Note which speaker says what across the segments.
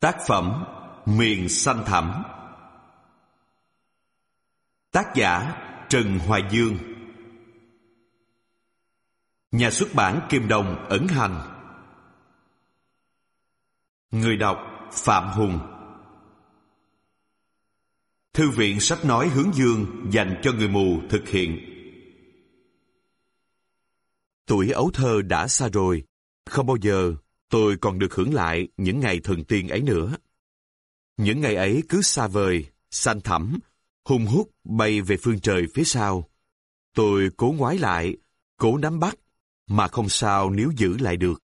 Speaker 1: Tác phẩm Miền Xanh Thẳm. Tác giả Trần Hoài Dương. Nhà xuất bản Kim Đồng ấn hành. Người đọc Phạm Hùng. Thư viện sách nói Hướng Dương dành cho người mù thực hiện. Tuổi ấu thơ đã xa rồi, không bao giờ tôi còn được hưởng lại những ngày thần tiên ấy nữa. Những ngày ấy cứ xa vời, xanh thẳm, hung hút bay về phương trời phía sau. Tôi cố ngoái lại, cố nắm bắt, mà không sao níu giữ lại được.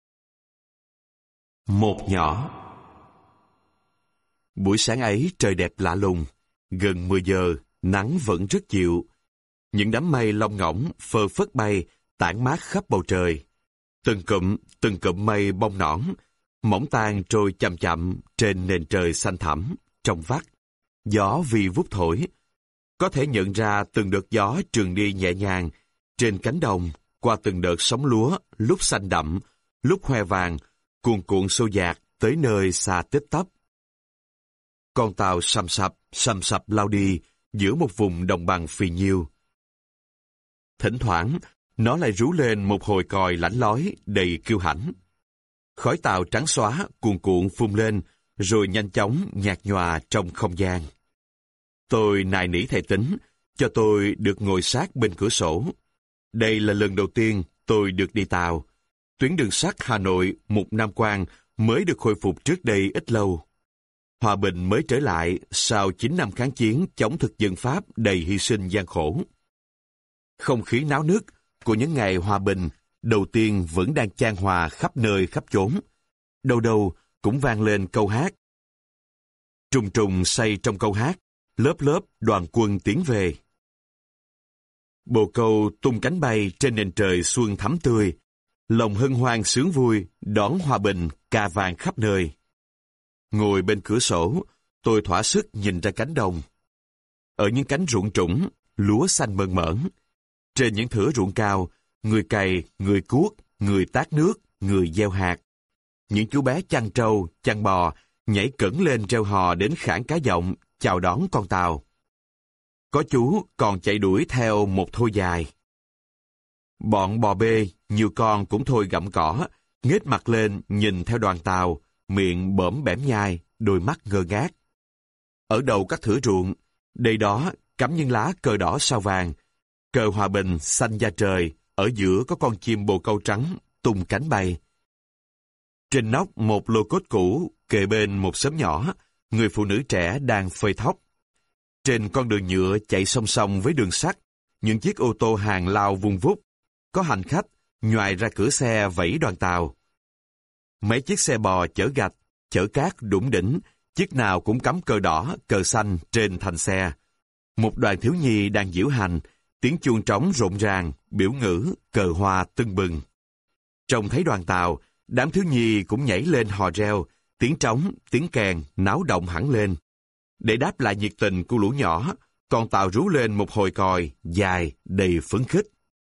Speaker 1: Một nhỏ. Buổi sáng ấy trời đẹp lạ lùng, gần 10 giờ, nắng vẫn rất dịu. Những đám mây lông ngỗng phơ phất bay, tản mát khắp bầu trời. Từng cụm mây bông nõn, mỏng tang trôi chậm chậm trên nền trời xanh thẳm, trong vắt. Gió vi vút thổi. Có thể nhận ra từng đợt gió trườn đi nhẹ nhàng trên cánh đồng, qua từng đợt sóng lúa, lúc xanh đậm, lúc hoe vàng, cuồn cuộn xô dạt tới nơi xa tít tắp. Con tàu sầm sập lao đi giữa một vùng đồng bằng phì nhiêu. Thỉnh thoảng, nó lại rú lên một hồi còi lảnh lói đầy kiêu hãnh. Khói tàu trắng xóa cuồn cuộn phun lên, rồi nhanh chóng nhạt nhòa trong không gian. Tôi nài nỉ thầy Tính, cho tôi được ngồi sát bên cửa sổ. Đây là lần đầu tiên tôi được đi tàu. Tuyến đường sắt Hà Nội Mục Nam Quang mới được khôi phục trước đây ít lâu. Hòa bình mới trở lại sau 9 năm kháng chiến chống thực dân Pháp đầy hy sinh gian khổ. Không khí náo nức của những ngày hòa bình đầu tiên vẫn đang chan hòa khắp nơi khắp chốn. Đâu đâu cũng vang lên câu hát. Trùng trùng say trong câu hát, lớp lớp đoàn quân tiến về. Bồ câu tung cánh bay trên nền trời xuân thắm tươi, lòng hân hoan sướng vui đón hòa bình ca vang khắp nơi. Ngồi bên cửa sổ, tôi thỏa sức nhìn ra cánh đồng. Ở những cánh ruộng trũng, lúa xanh mơn mởn. Trên những thửa ruộng cao, người cày, người cuốc, người tát nước, người gieo hạt. Những chú bé chăn trâu, chăn bò nhảy cẫng lên reo hò đến khảng cá giọng chào đón con tàu. Có chú còn chạy đuổi theo một thôi dài. Bọn bò bê, nhiều con cũng thôi gặm cỏ, nghếch mặt lên nhìn theo đoàn tàu, miệng bõm bẻm nhai, đôi mắt ngơ ngác. Ở đầu các thửa ruộng, đây đó cắm những lá cờ đỏ sao vàng, cờ hòa bình xanh da trời, ở giữa có con chim bồ câu trắng tung cánh bay. Trên nóc một lô cốt cũ, kề bên một xóm nhỏ, người phụ nữ trẻ đang phơi thóc. Trên con đường nhựa chạy song song với đường sắt, những chiếc ô tô hàng lao vun vút. Có hành khách nhoài ra cửa xe vẫy đoàn tàu. Mấy chiếc xe bò chở gạch, chở cát đủng đỉnh, chiếc nào cũng cắm cờ đỏ, cờ xanh trên thành xe. Một đoàn thiếu nhi đang diễu hành, tiếng chuông trống rộn ràng, biểu ngữ, cờ hoa tưng bừng. Trông thấy đoàn tàu, đám thiếu nhi cũng nhảy lên hò reo, tiếng trống, tiếng kèn náo động hẳn lên. Để đáp lại nhiệt tình của lũ nhỏ, con tàu rú lên một hồi còi dài đầy phấn khích.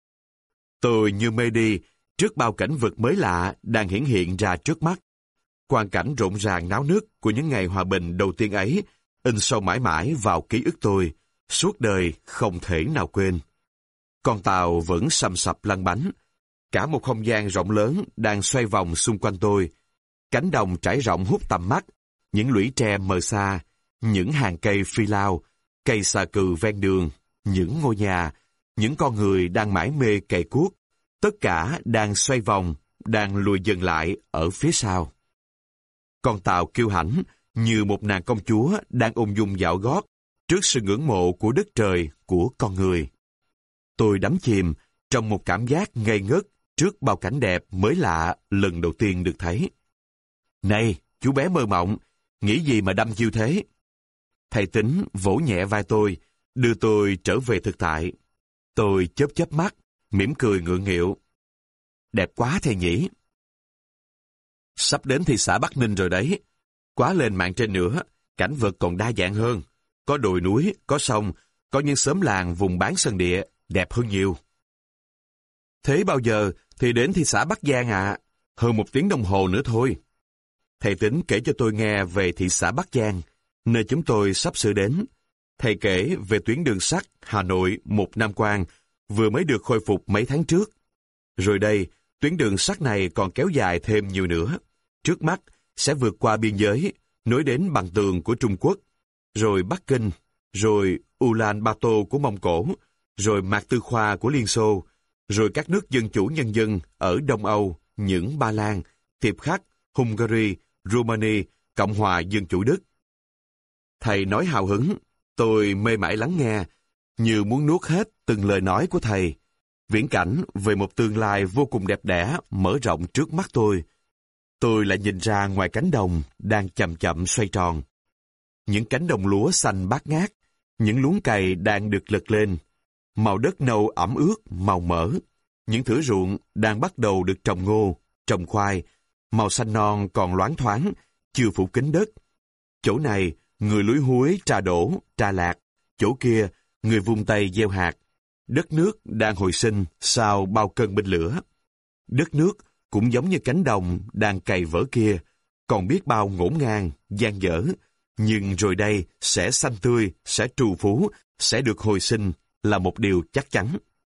Speaker 1: Tôi như mê đi trước bao cảnh vật mới lạ đang hiển hiện ra trước mắt. Quang cảnh rộn ràng náo nức của những ngày hòa bình đầu tiên ấy in sâu mãi mãi vào ký ức tôi, suốt đời không thể nào quên. Con tàu vẫn sầm sập lăn bánh. Cả một không gian rộng lớn đang xoay vòng xung quanh tôi. Cánh đồng trải rộng hút tầm mắt, những lũy tre mờ xa, những hàng cây phi lao, cây xà cừ ven đường, những ngôi nhà, những con người đang mải mê cày cuốc, tất cả đang xoay vòng, đang lùi dần lại ở phía sau. Con tàu kiêu hãnh như một nàng công chúa đang ung dung dạo gót trước sự ngưỡng mộ của đất trời, của con người. Tôi đắm chìm trong một cảm giác ngây ngất trước bao cảnh đẹp mới lạ lần đầu tiên được thấy. Này, chú bé mơ mộng, nghĩ gì mà đăm chiêu thế? Thầy Tính vỗ nhẹ vai tôi, đưa tôi trở về thực tại. Tôi chớp chớp mắt, mỉm cười ngượng nghịu. Đẹp quá thầy nhỉ? Sắp đến thị xã Bắc Ninh rồi đấy. Quá lên mạng trên nữa, cảnh vật còn đa dạng hơn. Có đồi núi, có sông, có những xóm làng vùng bán sân địa, đẹp hơn nhiều. Thế bao giờ thì đến thị xã Bắc Giang ạ? Hơn 1 tiếng đồng hồ nữa thôi. Thầy Tính kể cho tôi nghe về thị xã Bắc Giang, nơi chúng tôi sắp sửa đến. Thầy kể về tuyến đường sắt Hà Nội Một Nam Quan vừa mới được khôi phục mấy tháng trước. Rồi đây, tuyến đường sắt này còn kéo dài thêm nhiều nữa. Trước mắt sẽ vượt qua biên giới, nối đến Bằng Tường của Trung Quốc, rồi Bắc Kinh, rồi Ulaanbaatar của Mông Cổ, rồi Mạc Tư Khoa của Liên Xô, rồi các nước dân chủ nhân dân ở Đông Âu, những Ba Lan, Tiệp Khắc, Hungary, Romania, Cộng hòa Dân chủ Đức. Thầy nói hào hứng, tôi mê mải lắng nghe, như muốn nuốt hết từng lời nói của thầy. Viễn cảnh về một tương lai vô cùng đẹp đẽ mở rộng trước mắt tôi. Tôi lại nhìn ra ngoài cánh đồng đang chậm chậm xoay tròn. Những cánh đồng lúa xanh bát ngát, những luống cày đang được lật lên. Màu đất nâu ẩm ướt, màu mỡ. Những thửa ruộng đang bắt đầu được trồng ngô, trồng khoai. Màu xanh non còn loáng thoáng, chưa phủ kín đất. Chỗ này, người lúi húi trà đổ, trà lạc. Chỗ kia, người vung tay gieo hạt. Đất nước đang hồi sinh sau bao cơn binh lửa. Đất nước cũng giống như cánh đồng đang cày vỡ kia, còn biết bao ngổn ngang, dang dở. Nhưng rồi đây sẽ xanh tươi, sẽ trù phú, sẽ được hồi sinh là một điều chắc chắn.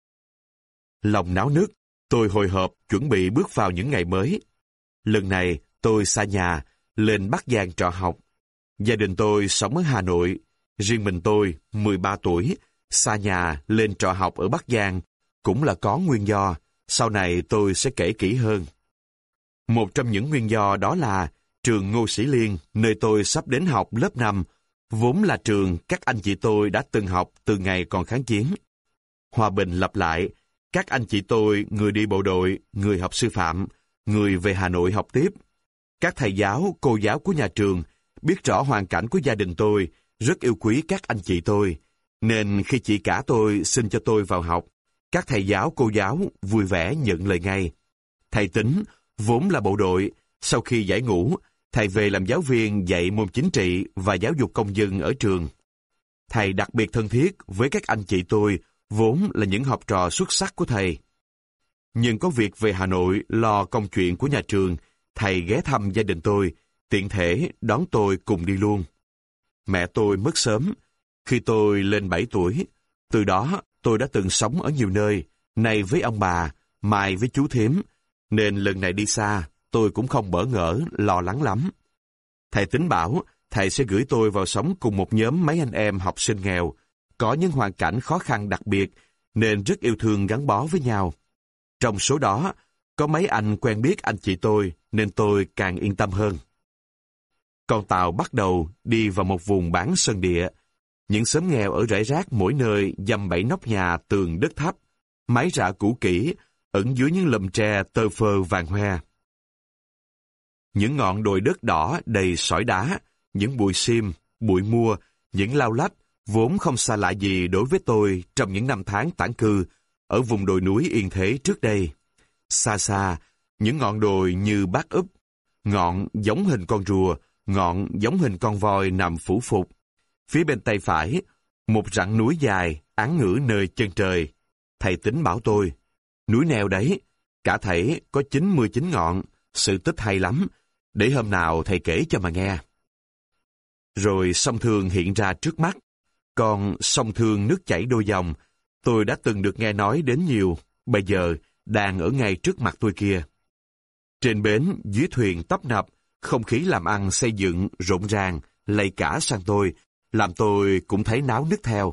Speaker 1: Lòng náo nức, tôi hồi hộp chuẩn bị bước vào những ngày mới. Lần này tôi xa nhà, lên Bắc Giang trọ học. Gia đình tôi sống ở Hà Nội. Riêng mình tôi, 13 tuổi, xa nhà lên trọ học ở Bắc Giang, cũng là có nguyên do, sau này tôi sẽ kể kỹ hơn. Một trong những nguyên do đó là trường Ngô Sĩ Liên, nơi tôi sắp đến học lớp 5, vốn là trường các anh chị tôi đã từng học từ ngày còn kháng chiến. Hòa bình lập lại, các anh chị tôi, người đi bộ đội, người học sư phạm, người về Hà Nội học tiếp. Các thầy giáo, cô giáo của nhà trường biết rõ hoàn cảnh của gia đình tôi, rất yêu quý các anh chị tôi, nên khi chị cả tôi xin cho tôi vào học, các thầy giáo, cô giáo vui vẻ nhận lời ngay. Thầy Tính, vốn là bộ đội, sau khi giải ngũ, thầy về làm giáo viên dạy môn chính trị và giáo dục công dân ở trường. Thầy đặc biệt thân thiết với các anh chị tôi, vốn là những học trò xuất sắc của thầy. Nhưng có việc về Hà Nội lo công chuyện của nhà trường, thầy ghé thăm gia đình tôi, tiện thể đón tôi cùng đi luôn. Mẹ tôi mất sớm, khi tôi lên 7 tuổi. Từ đó, tôi đã từng sống ở nhiều nơi, nay với ông bà, mai với chú thím, nên lần này đi xa, tôi cũng không bỡ ngỡ, lo lắng lắm. Thầy Tính bảo, thầy sẽ gửi tôi vào sống cùng một nhóm mấy anh em học sinh nghèo, có những hoàn cảnh khó khăn đặc biệt, nên rất yêu thương gắn bó với nhau. Trong số đó, có mấy anh quen biết anh chị tôi, nên tôi càng yên tâm hơn. Con tàu bắt đầu đi vào một vùng bán sơn địa. Những xóm nghèo ở rải rác mỗi nơi dăm 7 nóc nhà tường đất thấp, mái rạ cũ kỹ, ẩn dưới những lùm tre tơ phơ vàng hoe. Những ngọn đồi đất đỏ đầy sỏi đá, những bụi sim, bụi mua, những lau lách, vốn không xa lạ gì đối với tôi trong những năm tháng tản cư ở vùng đồi núi Yên Thế trước đây. Xa xa, những ngọn đồi như bát úp, ngọn giống hình con rùa, ngọn giống hình con voi nằm phủ phục. Phía bên tay phải, một rặng núi dài, án ngữ nơi chân trời. Thầy Tính bảo tôi, núi neo đấy, cả thảy có 99 ngọn, sự tích hay lắm, để hôm nào thầy kể cho mà nghe. Rồi sông Thương hiện ra trước mắt. Còn sông Thương nước chảy đôi dòng, tôi đã từng được nghe nói đến nhiều, bây giờ đang ở ngay trước mặt tôi kia. Trên bến, dưới thuyền tấp nập, không khí làm ăn xây dựng rộn ràng, lây cả sang tôi, làm tôi cũng thấy náo nức theo.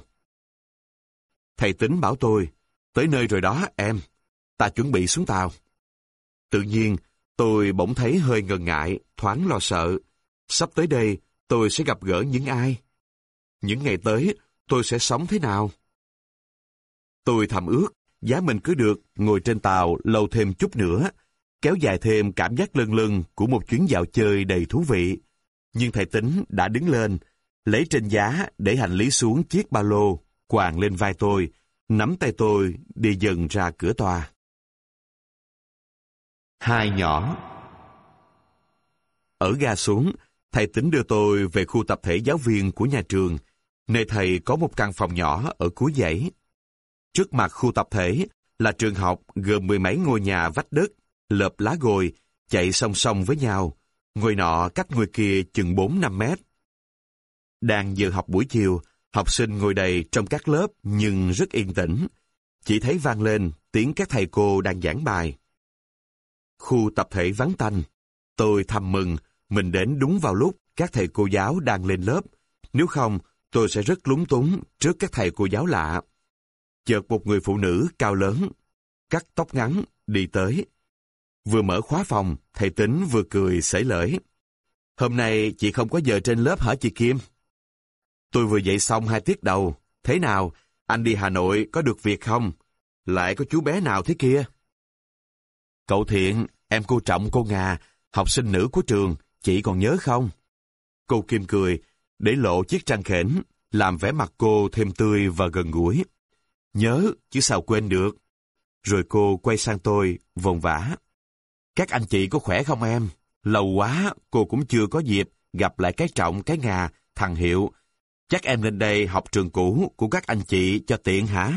Speaker 1: Thầy Tính bảo tôi, tới nơi rồi đó em, ta chuẩn bị xuống tàu. Tự nhiên, tôi bỗng thấy hơi ngần ngại, thoáng lo sợ. Sắp tới đây, tôi sẽ gặp gỡ những ai? Những ngày tới, tôi sẽ sống thế nào? Tôi thầm ước, giá mình cứ được ngồi trên tàu lâu thêm chút nữa, kéo dài thêm cảm giác lâng lâng của một chuyến dạo chơi đầy thú vị. Nhưng thầy Tính đã đứng lên, lấy trên giá để hành lý xuống chiếc ba lô, quàng lên vai tôi, nắm tay tôi đi dần ra cửa toa. Hai nhỏ. Ở ga xuống, thầy Tính đưa tôi về khu tập thể giáo viên của nhà trường, nơi thầy có một căn phòng nhỏ ở cuối dãy. Trước mặt khu tập thể là trường học gồm 10 mấy ngôi nhà vách đất, lợp lá gồi, chạy song song với nhau. Ngôi nọ cách ngôi kia chừng 4-5 mét. Đang giờ học buổi chiều, học sinh ngồi đầy trong các lớp nhưng rất yên tĩnh. Chỉ thấy vang lên tiếng các thầy cô đang giảng bài. Khu tập thể vắng tanh. Tôi thầm mừng mình đến đúng vào lúc các thầy cô giáo đang lên lớp. Nếu không, tôi sẽ rất lúng túng trước các thầy cô giáo lạ. Chợt một người phụ nữ cao lớn, cắt tóc ngắn, đi tới. Vừa mở khóa phòng, thầy Tính vừa cười xởi lởi. Hôm nay chị không có giờ trên lớp hả chị Kim? Tôi vừa dạy xong 2 tiết đầu. Thế nào, anh đi Hà Nội có được việc không? Lại có chú bé nào thế kia? Cậu Thiện, em cô Trọng cô Ngà, học sinh nữ của trường, chị còn nhớ không? Cô Kim cười, để lộ chiếc răng khểnh, làm vẻ mặt cô thêm tươi và gần gũi. Nhớ, chứ sao quên được. Rồi cô quay sang tôi, vồn vã. Các anh chị có khỏe không em? Lâu quá, cô cũng chưa có dịp gặp lại cái Trọng, cái Ngà, thằng Hiệu. Chắc em lên đây học trường cũ của các anh chị cho tiện hả?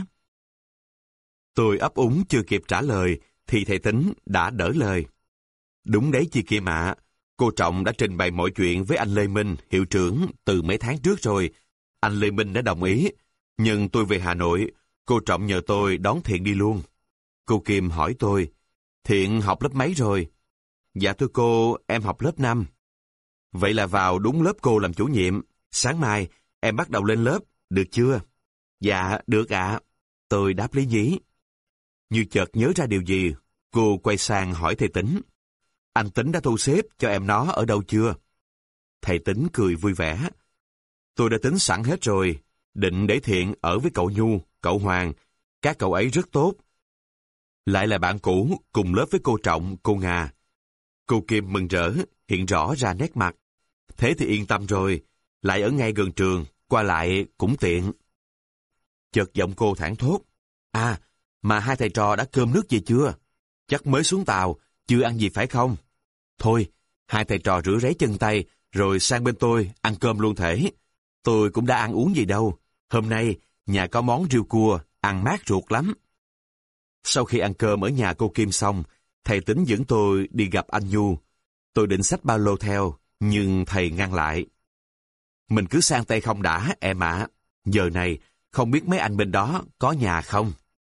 Speaker 1: Tôi ấp úng chưa kịp trả lời, thì thầy Tính đã đỡ lời. Đúng đấy chị Kim ạ. Cô Trọng đã trình bày mọi chuyện với anh Lê Minh, hiệu trưởng, từ mấy tháng trước rồi. Anh Lê Minh đã đồng ý. Nhưng tôi về Hà Nội, cô Trọng nhờ tôi đón Thiện đi luôn. Cô Kim hỏi tôi, Thiện học lớp mấy rồi? Dạ thưa cô, em học lớp 5. Vậy là vào đúng lớp cô làm chủ nhiệm. Sáng mai, em bắt đầu lên lớp, được chưa? Dạ, được ạ. Tôi đáp lý nhí. Như chợt nhớ ra điều gì, cô quay sang hỏi thầy Tính. Anh Tính đã thu xếp cho em nó ở đâu chưa? Thầy Tính cười vui vẻ. Tôi đã tính sẵn hết rồi, định để Thiện ở với cậu Nhu, cậu Hoàng. Các cậu ấy rất tốt. Lại là bạn cũ, cùng lớp với cô Trọng, cô Ngà. Cô Kim mừng rỡ, hiện rõ ra nét mặt. Thế thì yên tâm rồi, lại ở ngay gần trường, qua lại cũng tiện. Chợt giọng cô thảng thốt. À, mà 2 thầy trò đã cơm nước gì chưa? Chắc mới xuống tàu, chưa ăn gì phải không? Thôi, 2 thầy trò rửa ráy chân tay, rồi sang bên tôi ăn cơm luôn thể. Tôi cũng đã ăn uống gì đâu. Hôm nay, nhà có món riêu cua, ăn mát ruột lắm. Sau khi ăn cơm ở nhà cô Kim xong, thầy Tính dẫn tôi đi gặp anh Nhu. Tôi định xách ba lô theo, nhưng thầy ngăn lại. Mình cứ sang tay không đã, em ạ. Giờ này, không biết mấy anh bên đó có nhà không?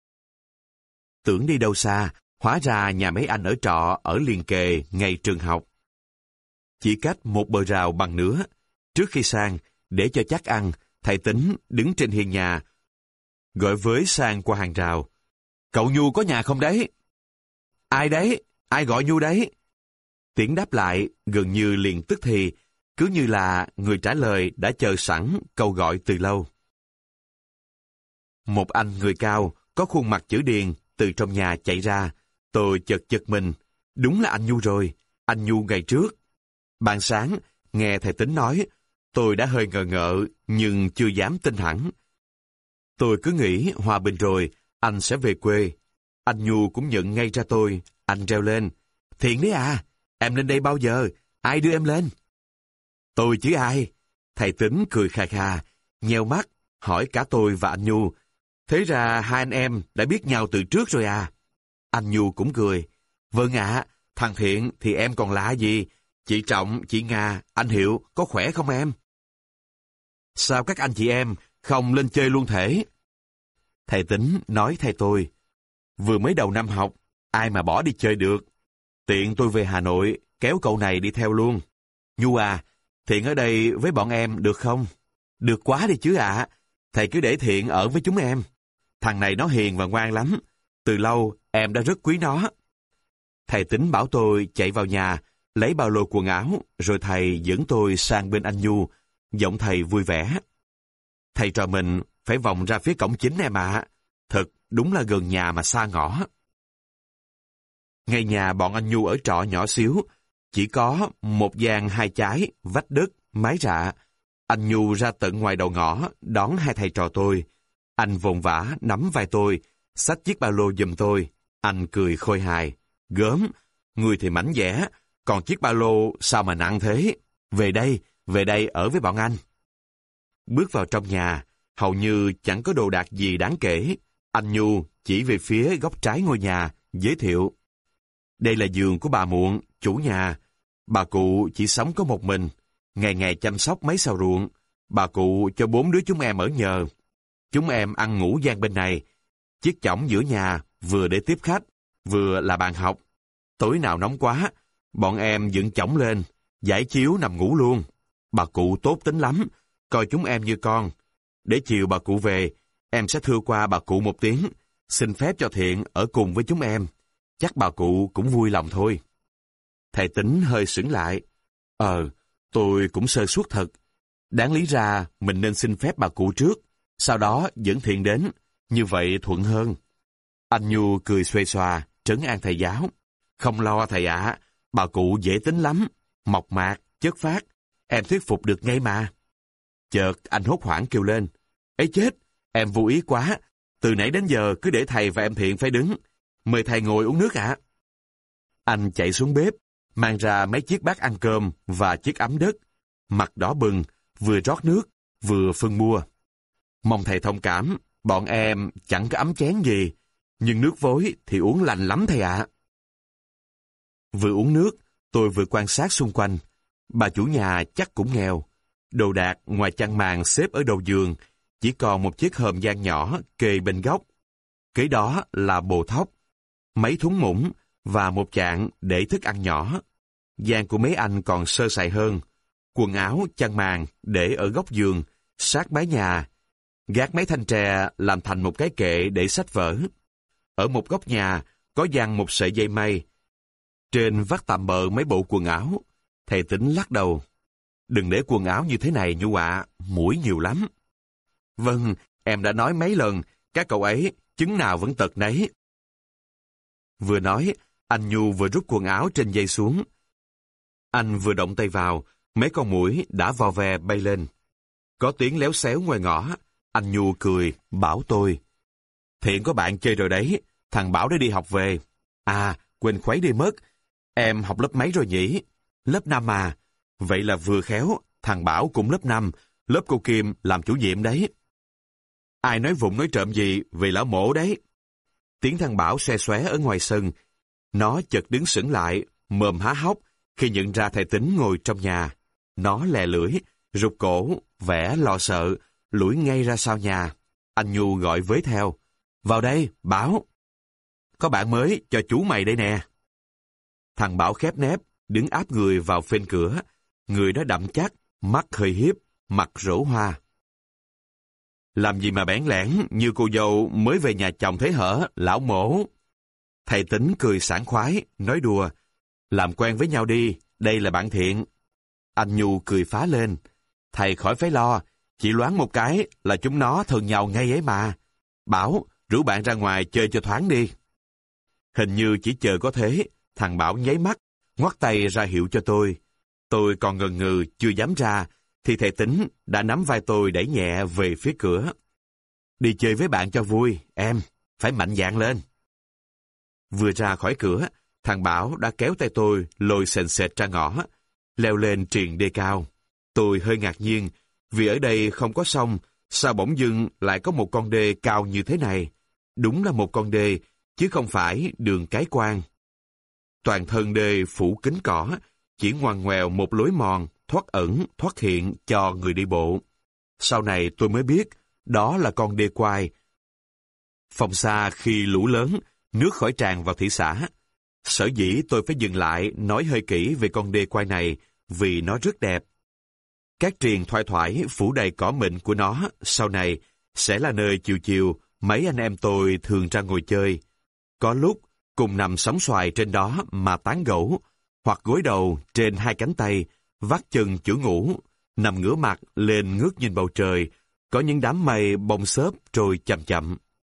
Speaker 1: Tưởng đi đâu xa, hóa ra nhà mấy anh ở trọ ở liền kề ngay trường học. Chỉ cách một bờ rào bằng nứa. Trước khi sang, để cho chắc ăn, thầy Tính đứng trên hiên nhà, gọi với sang qua hàng rào. Cậu Nhu có nhà không đấy? Ai đấy? Ai gọi Nhu đấy? Tiếng đáp lại gần như liền tức thì, cứ như là người trả lời đã chờ sẵn câu gọi từ lâu. Một anh người cao, có khuôn mặt chữ điền, từ trong nhà chạy ra. Tôi chợt giật mình. Đúng là anh Nhu rồi, anh Nhu ngày trước. Ban sáng, nghe thầy Tính nói, tôi đã hơi ngờ ngợ, nhưng chưa dám tin hẳn. Tôi cứ nghĩ hòa bình rồi, anh sẽ về quê. Anh Nhu cũng nhận ngay ra tôi, anh reo lên. Thiện đấy à, em lên đây bao giờ? Ai đưa em lên? Tôi chứ ai? Thầy Tính cười khà khà, nheo mắt, hỏi cả tôi và anh Nhu. Thế ra 2 anh em đã biết nhau từ trước rồi à? Anh Nhu cũng cười. Vâng ạ, thằng Thiện thì em còn lạ gì? Chị Trọng, chị Nga, anh Hiệu có khỏe không em? Sao các anh chị em không lên chơi luôn thể? Thầy Tính nói thay tôi. Vừa mới đầu năm học, ai mà bỏ đi chơi được. Tiện tôi về Hà Nội, kéo cậu này đi theo luôn. Nhu à, Thiện ở đây với bọn em được không? Được quá đi chứ ạ. Thầy cứ để Thiện ở với chúng em. Thằng này nó hiền và ngoan lắm. Từ lâu em đã rất quý nó. Thầy Tính bảo tôi chạy vào nhà, lấy ba lô quần áo, rồi thầy dẫn tôi sang bên anh Nhu. Giọng thầy vui vẻ. Thầy trò mình phải vòng ra phía cổng chính em ạ. Thật đúng là gần nhà mà xa ngõ. Ngay nhà bọn anh Nhu ở trọ nhỏ xíu, chỉ có một gian 2 chái, vách đất, mái rạ. Anh Nhu ra tận ngoài đầu ngõ, đón 2 thầy trò tôi. Anh vồn vã nắm vai tôi, xách chiếc ba lô giùm tôi. Anh cười khôi hài. Gớm, người thì mảnh dẻ, còn chiếc ba lô sao mà nặng thế? Về đây ở với bọn anh. Bước vào trong nhà, hầu như chẳng có đồ đạc gì đáng kể. Anh Nhu chỉ về phía góc trái ngôi nhà, giới thiệu. Đây là giường của bà Muộn, chủ nhà. Bà cụ chỉ sống có một mình, ngày ngày chăm sóc mấy sào ruộng. Bà cụ cho 4 đứa chúng em ở nhờ. Chúng em ăn ngủ gian bên này, chiếc chõng giữa nhà, vừa để tiếp khách, vừa là bàn học. Tối nào nóng quá, bọn em dựng chõng lên, giải chiếu nằm ngủ luôn. Bà cụ tốt tính lắm, coi chúng em như con. Để chiều bà cụ về, em sẽ thưa qua bà cụ một tiếng, xin phép cho Thiện ở cùng với chúng em. Chắc bà cụ cũng vui lòng thôi. Thầy Tính hơi sững lại. Tôi cũng sơ suất thật. Đáng lý ra mình nên xin phép bà cụ trước, sau đó dẫn Thiện đến, như vậy thuận hơn. Anh Nhu cười xuề xòa, trấn an thầy giáo. Không lo thầy ạ, bà cụ dễ tính lắm, mộc mạc, chất phác, em thuyết phục được ngay mà. Chợt anh hốt hoảng kêu lên. Ấy chết, em vô ý quá, từ nãy đến giờ cứ để thầy và em Thiện phải đứng. Mời thầy ngồi uống nước ạ. Anh chạy xuống bếp, mang ra mấy chiếc bát ăn cơm và chiếc ấm đất. Mặt đỏ bừng, vừa rót nước, vừa phân bua. Mong thầy thông cảm, bọn em chẳng có ấm chén gì, nhưng nước vối thì uống lành lắm thầy ạ. Vừa uống nước, tôi vừa quan sát xung quanh. Bà chủ nhà chắc cũng nghèo. Đồ đạc ngoài chăn màn xếp ở đầu giường, chỉ còn một chiếc hòm gian nhỏ kê bên góc. Kế đó là bồ thóc, mấy thúng muỗng và một chạn để thức ăn nhỏ. Gian của mấy anh còn sơ sài hơn. Quần áo, chăn màn để ở góc giường, sát mái nhà. Gác mấy thanh tre làm thành một cái kệ để sách vở. Ở một góc nhà có giăng một sợi dây mây. Trên vắt tạm bợ mấy bộ quần áo. Thầy Tính lắc đầu. Đừng để quần áo như thế này Nhu ạ, muỗi nhiều lắm. Vâng, em đã nói mấy lần, các cậu ấy chứng nào vẫn tật nấy. Vừa nói, anh Nhu vừa rút quần áo trên dây xuống. Anh vừa động tay vào, mấy con muỗi đã vò ve bay lên. Có tiếng léo xéo ngoài ngõ, anh Nhu cười, bảo tôi. Thiện có bạn chơi rồi đấy, thằng Bảo đã đi học về. À, quên khuấy đi mất. Em học lớp mấy rồi nhỉ? Lớp 5 à? Vậy là vừa khéo, thằng Bảo cũng lớp 5, lớp cô Kim làm chủ nhiệm đấy. Ai nói vụng nói trộm gì về lão mổ đấy? Tiếng thằng Bảo xoe xoé ở ngoài sân. Nó chợt đứng sững lại, mồm há hốc, khi nhận ra thầy Tính ngồi trong nhà. Nó lè lưỡi, rụt cổ, vẻ lo sợ, lủi ngay ra sau nhà. Anh Nhu gọi với theo. Vào đây, Bảo. Có bạn mới cho chú mày đây nè. Thằng Bảo khép nép, đứng áp người vào phên cửa. Người nó đậm chắc, mắt hơi hiếp, mặt rỗ hoa. Làm gì mà bẽn lẽn như cô dâu mới về nhà chồng thế hở, lão mổ. Thầy Tính cười sảng khoái, nói đùa. Làm quen với nhau đi, đây là bạn Thiện. Anh Nhu cười phá lên. Thầy khỏi phải lo, chỉ loáng một cái là chúng nó thân nhau ngay ấy mà. Bảo, rủ bạn ra ngoài chơi cho thoáng đi. Hình như chỉ chờ có thế, thằng Bảo nháy mắt, ngoắt tay ra hiệu cho tôi. Tôi còn ngần ngừ chưa dám ra, thì thầy Tính đã nắm vai tôi đẩy nhẹ về phía cửa. Đi chơi với bạn cho vui, em, phải mạnh dạn lên. Vừa ra khỏi cửa, thằng Bảo đã kéo tay tôi lôi sền sệt ra ngõ, leo lên triền đê cao. Tôi hơi ngạc nhiên, vì ở đây không có sông, sao bỗng dưng lại có một con đê cao như thế này? Đúng là một con đê, chứ không phải đường cái quan. Toàn thân đê phủ kín cỏ, chỉ ngoằn ngoèo một lối mòn, thoát ẩn, thoát hiện cho người đi bộ. Sau này tôi mới biết, đó là con đê quai. Phòng xa khi lũ lớn, nước khỏi tràn vào thị xã. Sở dĩ tôi phải dừng lại nói hơi kỹ về con đê quai này, vì nó rất đẹp. Các triền thoai thoải phủ đầy cỏ mịn của nó, sau này sẽ là nơi chiều chiều mấy anh em tôi thường ra ngồi chơi. Có lúc cùng nằm sóng xoài trên đó mà tán gẫu, hoặc gối đầu trên hai cánh tay, vắt chân chữa ngủ, nằm ngửa mặt lên ngước nhìn bầu trời, có những đám mây bông xốp trôi chậm chậm.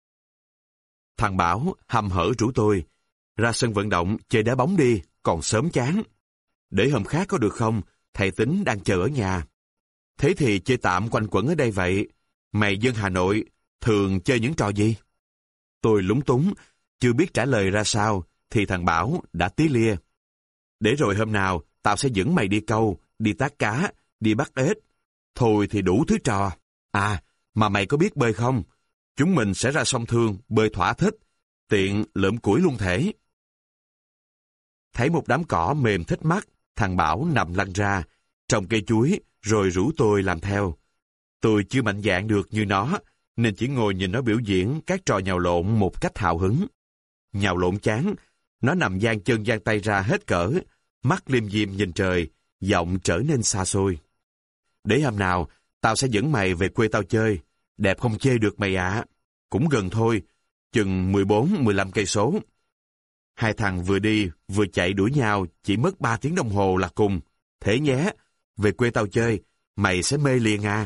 Speaker 1: Thằng Bảo hăm hở rủ tôi, ra sân vận động chơi đá bóng đi, còn sớm chán. Để hôm khác có được không, thầy Tính đang chờ ở nhà. Thế thì chơi tạm quanh quẩn ở đây vậy. Mày dân Hà Nội, thường chơi những trò gì? Tôi lúng túng, chưa biết trả lời ra sao, thì thằng Bảo đã tí lia. Để rồi hôm nào, tao sẽ dẫn mày đi câu, đi tát cá, đi bắt ếch. Thôi thì đủ thứ trò. À, mà mày có biết bơi không? Chúng mình sẽ ra sông Thương, bơi thỏa thích, tiện lượm củi luôn thể. Thấy một đám cỏ mềm thích mắt, Thằng Bảo nằm lăn ra, trồng cây chuối, rồi rủ tôi làm theo. Tôi chưa mạnh dạn được như nó, nên chỉ ngồi nhìn nó biểu diễn các trò nhào lộn một cách hào hứng. Nhào lộn chán, nó nằm dang chân dang tay ra hết cỡ, mắt liêm diêm nhìn trời, giọng trở nên xa xôi. Để hôm nào, tao sẽ dẫn mày về quê tao chơi. Đẹp không chê được mày ạ. Cũng gần thôi, chừng 14-15 cây số. Hai thằng vừa đi, vừa chạy đuổi nhau, chỉ mất 3 tiếng đồng hồ là cùng. Thế nhé, về quê tao chơi, mày sẽ mê liền à.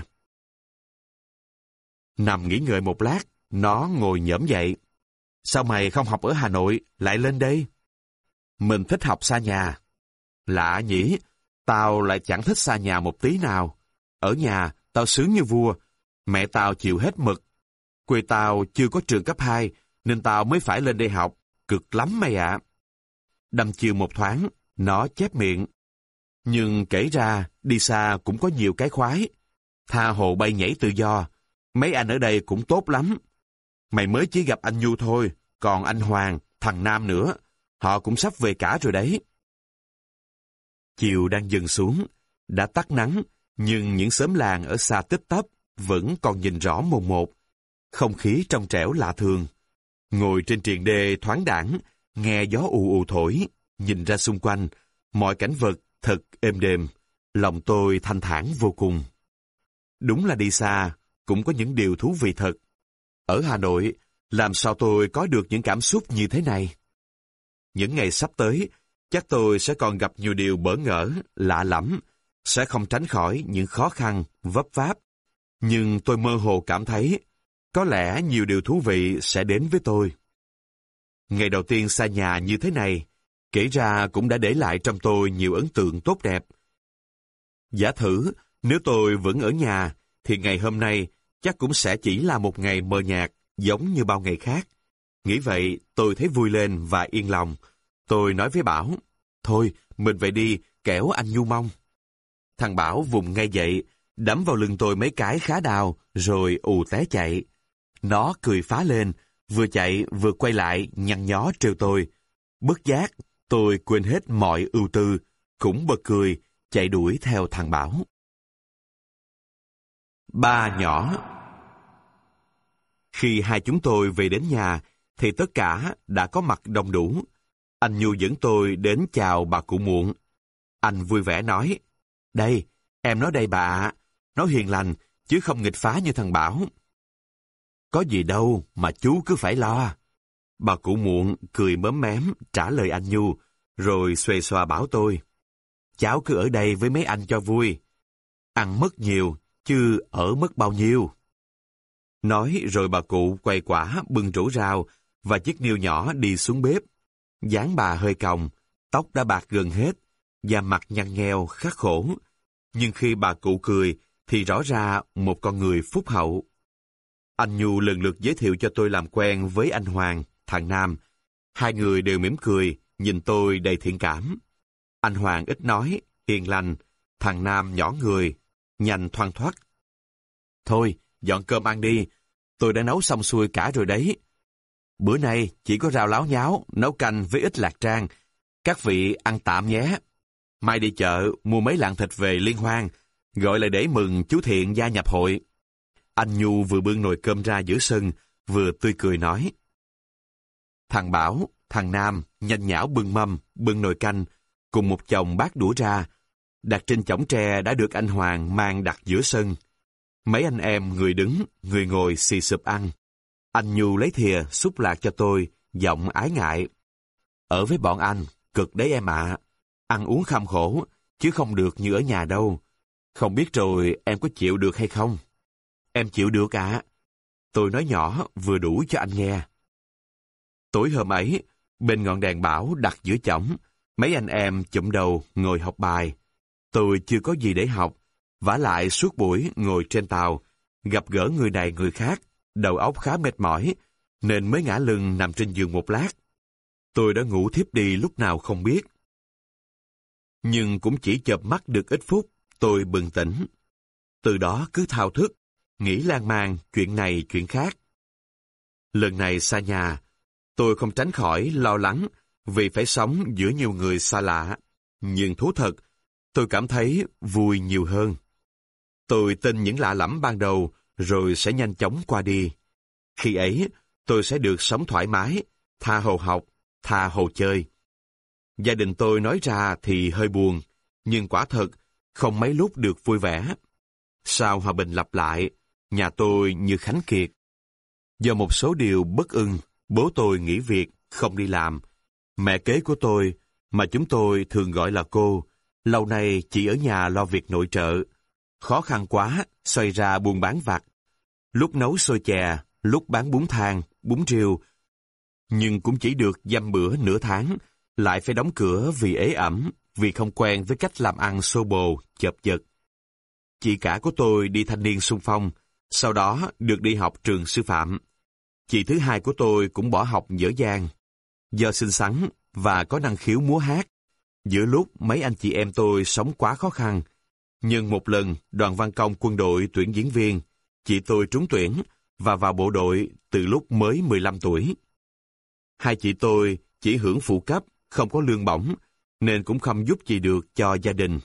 Speaker 1: Nằm nghỉ ngơi một lát, nó ngồi nhổm dậy. Sao mày không học ở Hà Nội, lại lên đây? Mình thích học xa nhà. Lạ nhỉ, tao lại chẳng thích xa nhà một tí nào. Ở nhà, tao sướng như vua. Mẹ tao chịu hết mực. Quê tao chưa có trường cấp 2, nên tao mới phải lên đây học. Cực lắm mày ạ. Đâm chiêu một thoáng, nó chép miệng. Nhưng kể ra, đi xa cũng có nhiều cái khoái. Tha hồ bay nhảy tự do. Mấy anh ở đây cũng tốt lắm. Mày mới chỉ gặp anh Nhu thôi, còn anh Hoàng, thằng Nam nữa. Họ cũng sắp về cả rồi đấy. Chiều đang dần xuống, đã tắt nắng, nhưng những xóm làng ở xa tít tắp vẫn còn nhìn rõ mồn một. Không khí trong trẻo lạ thường. Ngồi trên triền đê thoáng đãng, nghe gió ù ù thổi, nhìn ra xung quanh, mọi cảnh vật thật êm đềm, lòng tôi thanh thản vô cùng. Đúng là đi xa, cũng có những điều thú vị thật. Ở Hà Nội, làm sao tôi có được những cảm xúc như thế này? Những ngày sắp tới, chắc tôi sẽ còn gặp nhiều điều bỡ ngỡ, lạ lẫm, sẽ không tránh khỏi những khó khăn, vấp váp. Nhưng tôi mơ hồ cảm thấy, có lẽ nhiều điều thú vị sẽ đến với tôi. Ngày đầu tiên xa nhà như thế này, kể ra cũng đã để lại trong tôi nhiều ấn tượng tốt đẹp. Giả thử, nếu tôi vẫn ở nhà, thì ngày hôm nay chắc cũng sẽ chỉ là một ngày mờ nhạt, giống như bao ngày khác. Nghĩ vậy, tôi thấy vui lên và yên lòng. Tôi nói với Bảo, thôi, mình về đi, kẻo anh Nhu mong. Thằng Bảo vùng ngay dậy, đấm vào lưng tôi mấy cái khá đau, rồi ù té chạy. Nó cười phá lên, vừa chạy vừa quay lại nhăn nhó trêu tôi. Bất giác, tôi quên hết mọi ưu tư, cũng bật cười, chạy đuổi theo thằng Bảo. Ba nhỏ. Khi hai chúng tôi về đến nhà, thì tất cả đã có mặt đông đủ. Anh Nhu dẫn tôi đến chào bà cụ Muộn. Anh vui vẻ nói, đây, em nói đây bà ạ, nó hiền lành, chứ không nghịch phá như thằng Bảo. Có gì đâu mà chú cứ phải lo. Bà cụ Muộn cười mớm mém trả lời anh Nhu, rồi xuề xòa bảo tôi, cháu cứ ở đây với mấy anh cho vui. Ăn mất nhiều, chứ ở mất bao nhiêu. Nói rồi bà cụ quay quả bưng rổ rau và chiếc niêu nhỏ đi xuống bếp. Dáng bà hơi còng, tóc đã bạc gần hết, da mặt nhăn nheo khắc khổ. Nhưng khi bà cụ cười thì rõ ra một con người phúc hậu. Anh Nhu lần lượt giới thiệu cho tôi làm quen với anh Hoàng, thằng Nam. Hai người đều mỉm cười, nhìn tôi đầy thiện cảm. Anh Hoàng ít nói, hiền lành, thằng Nam nhỏ người, nhanh thoăn thoắt. Thôi, dọn cơm ăn đi, tôi đã nấu xong xuôi cả rồi đấy. Bữa nay chỉ có rau láo nháo, nấu canh với ít lạc rang. Các vị ăn tạm nhé. Mai đi chợ mua mấy lạng thịt về liên hoan, gọi là để mừng chú Thiện gia nhập hội. Anh Nhu vừa bưng nồi cơm ra giữa sân, vừa tươi cười nói. Thằng Bảo, thằng Nam nhanh nhảu bưng mâm, bưng nồi canh, cùng một chồng bát đũa ra, đặt trên chõng tre đã được anh Hoàng mang đặt giữa sân. Mấy anh em người đứng, người ngồi xì xụp ăn. Anh Nhu lấy thìa xúc lạc cho tôi, giọng ái ngại. Ở với bọn anh, cực đấy em ạ. Ăn uống kham khổ, chứ không được như ở nhà đâu. Không biết rồi em có chịu được hay không? Em chịu được ạ. Tôi nói nhỏ vừa đủ cho anh nghe. Tối hôm ấy, bên ngọn đèn bão đặt giữa chõng, mấy anh em chụm đầu ngồi học bài. Tôi chưa có gì để học, vả lại suốt buổi ngồi trên tàu, gặp gỡ người này người khác, đầu óc khá mệt mỏi, nên mới ngả lưng nằm trên giường một lát. Tôi đã ngủ thiếp đi lúc nào không biết. Nhưng cũng chỉ chợp mắt được ít phút, tôi bừng tỉnh. Từ đó cứ thao thức, nghĩ lan man chuyện này chuyện khác. Lần này xa nhà, tôi không tránh khỏi lo lắng vì phải sống giữa nhiều người xa lạ. Nhưng thú thật, tôi cảm thấy vui nhiều hơn. Tôi tin những lạ lẫm ban đầu rồi sẽ nhanh chóng qua đi. Khi ấy, tôi sẽ được sống thoải mái, tha hồ học, tha hồ chơi. Gia đình tôi nói ra thì hơi buồn, nhưng quả thật, không mấy lúc được vui vẻ. Sau hòa bình lặp lại, nhà tôi như Khánh Kiệt. Do một số điều bất ưng, bố tôi nghỉ việc, không đi làm. Mẹ kế của tôi, mà chúng tôi thường gọi là cô, lâu nay chỉ ở nhà lo việc nội trợ. Khó khăn quá, xoay ra buôn bán vặt. Lúc nấu xôi chè, lúc bán bún thang, bún riêu. Nhưng cũng chỉ được dăm bữa nửa tháng, lại phải đóng cửa vì ế ẩm, vì không quen với cách làm ăn xô bồ, chợp chật. Chị cả của tôi đi thanh niên xung phong, sau đó được đi học trường sư phạm. Chị thứ hai của tôi cũng bỏ học dở dang. Do xinh xắn và có năng khiếu múa hát, giữa lúc mấy anh chị em tôi sống quá khó khăn, nhưng một lần đoàn văn công quân đội tuyển diễn viên, chị tôi trúng tuyển và vào bộ đội từ lúc mới 15 tuổi. Hai chị tôi chỉ hưởng phụ cấp, không có lương bổng, nên cũng không giúp gì được cho gia đình.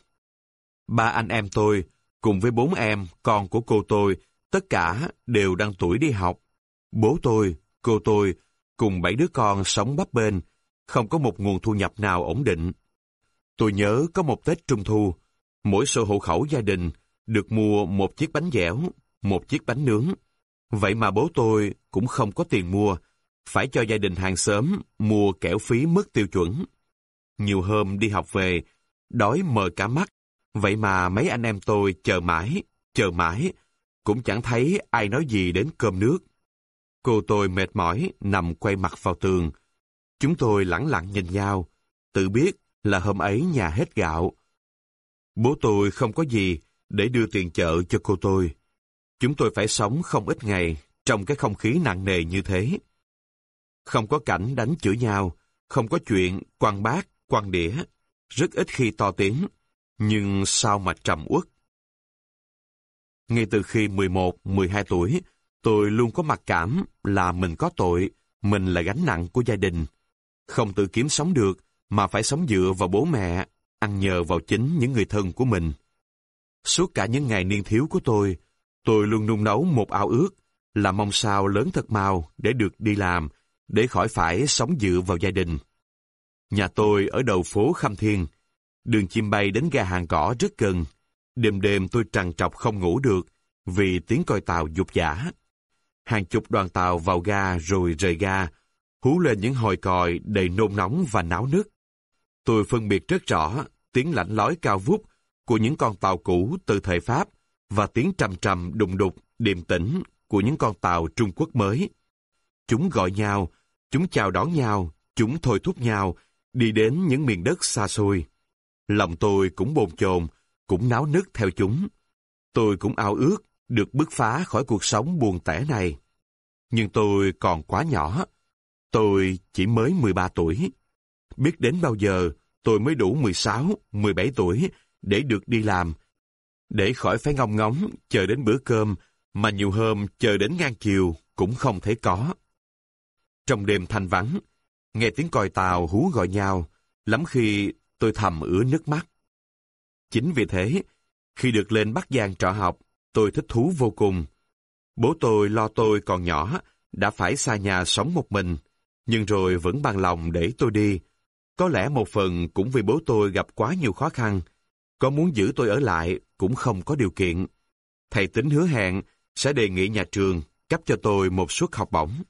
Speaker 1: Ba anh em tôi, cùng với 4 em, con của cô tôi, tất cả đều đang tuổi đi học. Bố tôi, cô tôi, cùng 7 đứa con sống bấp bênh, không có một nguồn thu nhập nào ổn định. Tôi nhớ có một Tết Trung Thu, mỗi sổ hộ khẩu gia đình được mua một chiếc bánh dẻo, một chiếc bánh nướng. Vậy mà bố tôi cũng không có tiền mua, phải cho gia đình hàng xóm mua kẻo phí mất tiêu chuẩn. Nhiều hôm đi học về, đói mờ cả mắt, vậy mà mấy anh em tôi chờ mãi, cũng chẳng thấy ai nói gì đến cơm nước. Cô tôi mệt mỏi nằm quay mặt vào tường. Chúng tôi lẳng lặng nhìn nhau, tự biết là hôm ấy nhà hết gạo. Bố tôi không có gì để đưa tiền chợ cho cô tôi. Chúng tôi phải sống không ít ngày trong cái không khí nặng nề như thế. Không có cảnh đánh chửi nhau, không có chuyện quăng bát, quăng đĩa, rất ít khi to tiếng, nhưng sao mà trầm uất. Ngay từ khi 11, 12 tuổi, tôi luôn có mặc cảm là mình có tội, mình là gánh nặng của gia đình. Không tự kiếm sống được, mà phải sống dựa vào bố mẹ, ăn nhờ vào chính những người thân của mình. Suốt cả những ngày niên thiếu của tôi luôn nung nấu một ao ước là mong sao lớn thật mau để được đi làm, để khỏi phải sống dựa vào gia đình. Nhà tôi ở đầu phố Khâm Thiên, đường chim bay đến ga Hàng Cỏ rất gần. Đêm đêm tôi trằn trọc không ngủ được vì tiếng còi tàu dục dã. Hàng chục đoàn tàu vào ga rồi rời ga, hú lên những hồi còi đầy nôn nóng và náo nức. Tôi phân biệt rất rõ tiếng lạnh lói cao vút của những con tàu cũ từ thời Pháp và tiếng trầm trầm đùng đục điềm tĩnh của những con tàu Trung Quốc mới. Chúng gọi nhau, chúng chào đón nhau, chúng thôi thúc nhau đi đến những miền đất xa xôi. Lòng tôi cũng bồn chồn, cũng náo nức theo chúng. Tôi cũng ao ước được bứt phá khỏi cuộc sống buồn tẻ này. Nhưng tôi còn quá nhỏ. Tôi chỉ mới 13 tuổi. Biết đến bao giờ tôi mới đủ 16, 17 tuổi để được đi làm, để khỏi phải ngóng ngóng chờ đến bữa cơm mà nhiều hôm chờ đến ngang chiều cũng không thấy có. Trong đêm thanh vắng, nghe tiếng còi tàu hú gọi nhau, lắm khi tôi thầm ứa nước mắt. Chính vì thế, khi được lên Bắc Giang trọ học, tôi thích thú vô cùng. Bố tôi lo tôi còn nhỏ, đã phải xa nhà sống một mình, nhưng rồi vẫn bằng lòng để tôi đi. Có lẽ một phần cũng vì bố tôi gặp quá nhiều khó khăn, có muốn giữ tôi ở lại cũng không có điều kiện. Thầy Tính hứa hẹn sẽ đề nghị nhà trường cấp cho tôi một suất học bổng.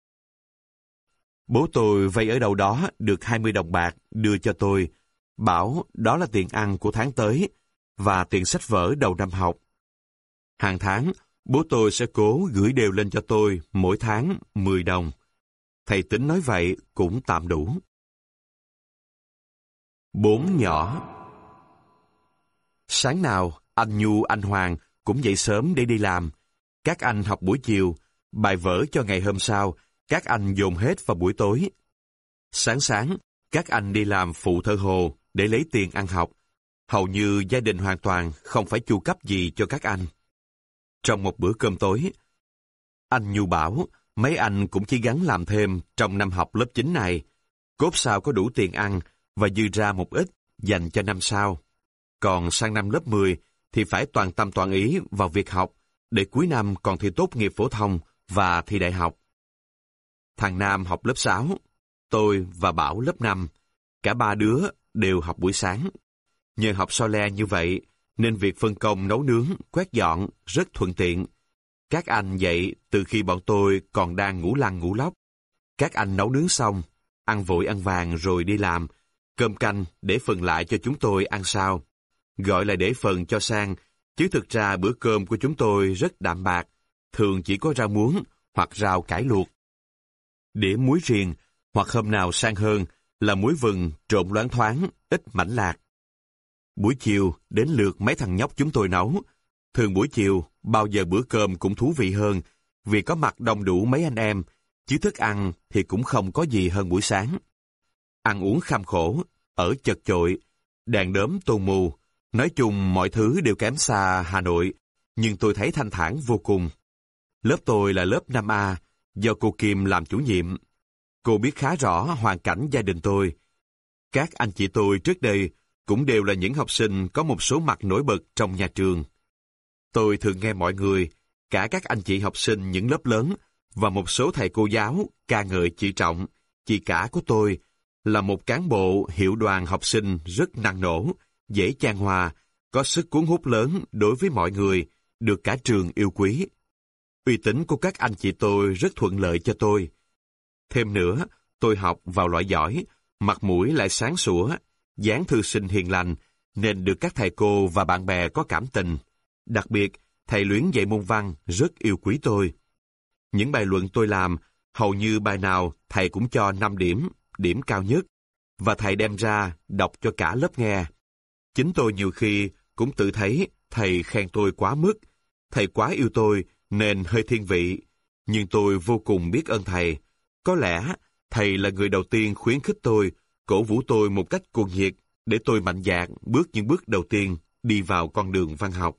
Speaker 1: Bố tôi vay ở đâu đó được 20 đồng bạc đưa cho tôi, bảo đó là tiền ăn của tháng tới và tiền sách vở đầu năm học. Hàng tháng, bố tôi sẽ cố gửi đều lên cho tôi mỗi tháng 10 đồng. Thầy Tính nói vậy cũng tạm đủ. 4 nhỏ. Sáng nào, anh Nhu, anh Hoàng cũng dậy sớm để đi làm. Các anh học buổi chiều, bài vở cho ngày hôm sau, các anh dồn hết vào buổi tối. Sáng sáng, các anh đi làm phụ thợ hồ để lấy tiền ăn học. Hầu như gia đình hoàn toàn không phải chu cấp gì cho các anh. Trong một bữa cơm tối, anh Nhu bảo mấy anh cũng chỉ gắng làm thêm trong năm học lớp 9 này, cốt sao có đủ tiền ăn và dư ra một ít dành cho năm sau. Còn sang năm lớp 10 thì phải toàn tâm toàn ý vào việc học, để cuối năm còn thi tốt nghiệp phổ thông và thi đại học. Thằng Nam học lớp 6, tôi và Bảo lớp 5. Cả ba đứa đều học buổi sáng. Nhờ học so le như vậy, nên việc phân công nấu nướng, quét dọn rất thuận tiện. Các anh dậy từ khi bọn tôi còn đang ngủ lăn ngủ lóc. Các anh nấu nướng xong, ăn vội ăn vàng rồi đi làm. Cơm canh để phần lại cho chúng tôi ăn sau. Gọi là để phần cho sang, chứ thực ra bữa cơm của chúng tôi rất đạm bạc, thường chỉ có rau muống hoặc rau cải luộc. Đĩa muối riềng, hoặc hôm nào sang hơn là muối vừng trộn loáng thoáng, ít mảnh lạc. Buổi chiều đến lượt mấy thằng nhóc chúng tôi nấu. Thường buổi chiều, bao giờ bữa cơm cũng thú vị hơn, vì có mặt đông đủ mấy anh em, chứ thức ăn thì cũng không có gì hơn buổi sáng. Ăn uống kham khổ, ở chật chội, đàn đốm tô mù, nói chung mọi thứ đều kém xa Hà Nội, nhưng tôi thấy thanh thản vô cùng. Lớp tôi là lớp 5A, do cô Kim làm chủ nhiệm. Cô biết khá rõ hoàn cảnh gia đình tôi. Các anh chị tôi trước đây cũng đều là những học sinh có một số mặt nổi bật trong nhà trường. Tôi thường nghe mọi người, cả các anh chị học sinh những lớp lớn và một số thầy cô giáo ca ngợi chị Trọng, chị cả của tôi, là một cán bộ hiệu đoàn học sinh rất năng nổ, dễ chan hòa, có sức cuốn hút lớn đối với mọi người, được cả trường yêu quý. Uy tín của các anh chị tôi rất thuận lợi cho tôi. Thêm nữa, tôi học vào loại giỏi, mặt mũi lại sáng sủa, dáng thư sinh hiền lành, nên được các thầy cô và bạn bè có cảm tình. Đặc biệt, thầy Luyến dạy môn văn rất yêu quý tôi. Những bài luận tôi làm, hầu như bài nào thầy cũng cho 5 điểm, điểm cao nhất, và thầy đem ra đọc cho cả lớp nghe. Chính tôi nhiều khi cũng tự thấy thầy khen tôi quá mức, thầy quá yêu tôi nên hơi thiên vị, nhưng tôi vô cùng biết ơn thầy. Có lẽ thầy là người đầu tiên khuyến khích tôi, cổ vũ tôi một cách cuồng nhiệt để tôi mạnh dạn bước những bước đầu tiên đi vào con đường văn học.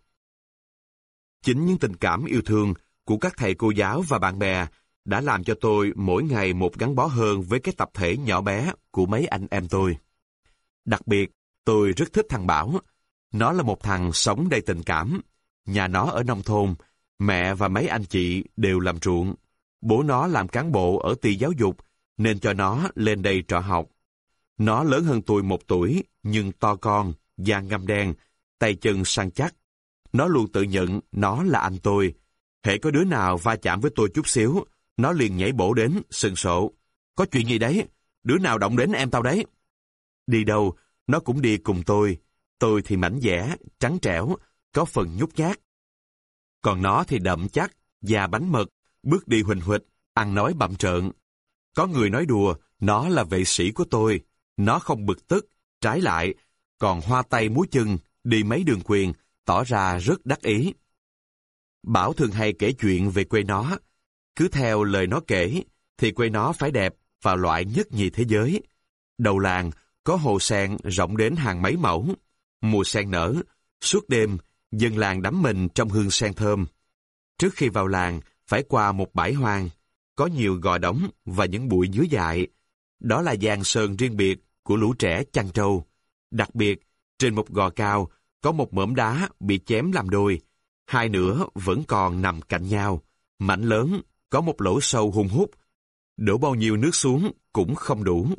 Speaker 1: Chính những tình cảm yêu thương của các thầy cô giáo và bạn bè đã làm cho tôi mỗi ngày một gắn bó hơn với cái tập thể nhỏ bé của mấy anh em tôi. Đặc biệt, tôi rất thích thằng Bảo. Nó là một thằng sống đầy tình cảm. Nhà nó ở nông thôn, mẹ và mấy anh chị đều làm ruộng. Bố nó làm cán bộ ở ty giáo dục, nên cho nó lên đây trọ học. Nó lớn hơn tôi 1 tuổi, nhưng to con, da ngăm đen, tay chân săn chắc. Nó luôn tự nhận nó là anh tôi. Hễ có đứa nào va chạm với tôi chút xíu, nó liền nhảy bổ đến, sừng sộ. Có chuyện gì đấy? Đứa nào động đến em tao đấy? Đi đâu, nó cũng đi cùng tôi. Tôi thì mảnh dẻ, trắng trẻo, có phần nhút nhát. Còn nó thì đậm chắc, da bánh mật, bước đi huỳnh huỵch, ăn nói bặm trợn. Có người nói đùa, nó là vệ sĩ của tôi. Nó không bực tức, trái lại, còn hoa tay múa chân, đi mấy đường quyền, tỏ ra rất đắc ý. Bảo thường hay kể chuyện về quê nó. Cứ theo lời nó kể, thì quê nó phải đẹp và loại nhất nhì thế giới. Đầu làng có hồ sen rộng đến hàng mấy mẫu. Mùa sen nở, suốt đêm, dân làng đắm mình trong hương sen thơm. Trước khi vào làng, phải qua một bãi hoang, có nhiều gò đống và những bụi dứa dại. Đó là giang sơn riêng biệt của lũ trẻ chăn trâu. Đặc biệt, trên một gò cao, có một mỏm đá bị chém làm đôi. 2 nửa vẫn còn nằm cạnh nhau. Mảnh lớn, có một lỗ sâu hun hút. Đổ bao nhiêu nước xuống cũng không đủ.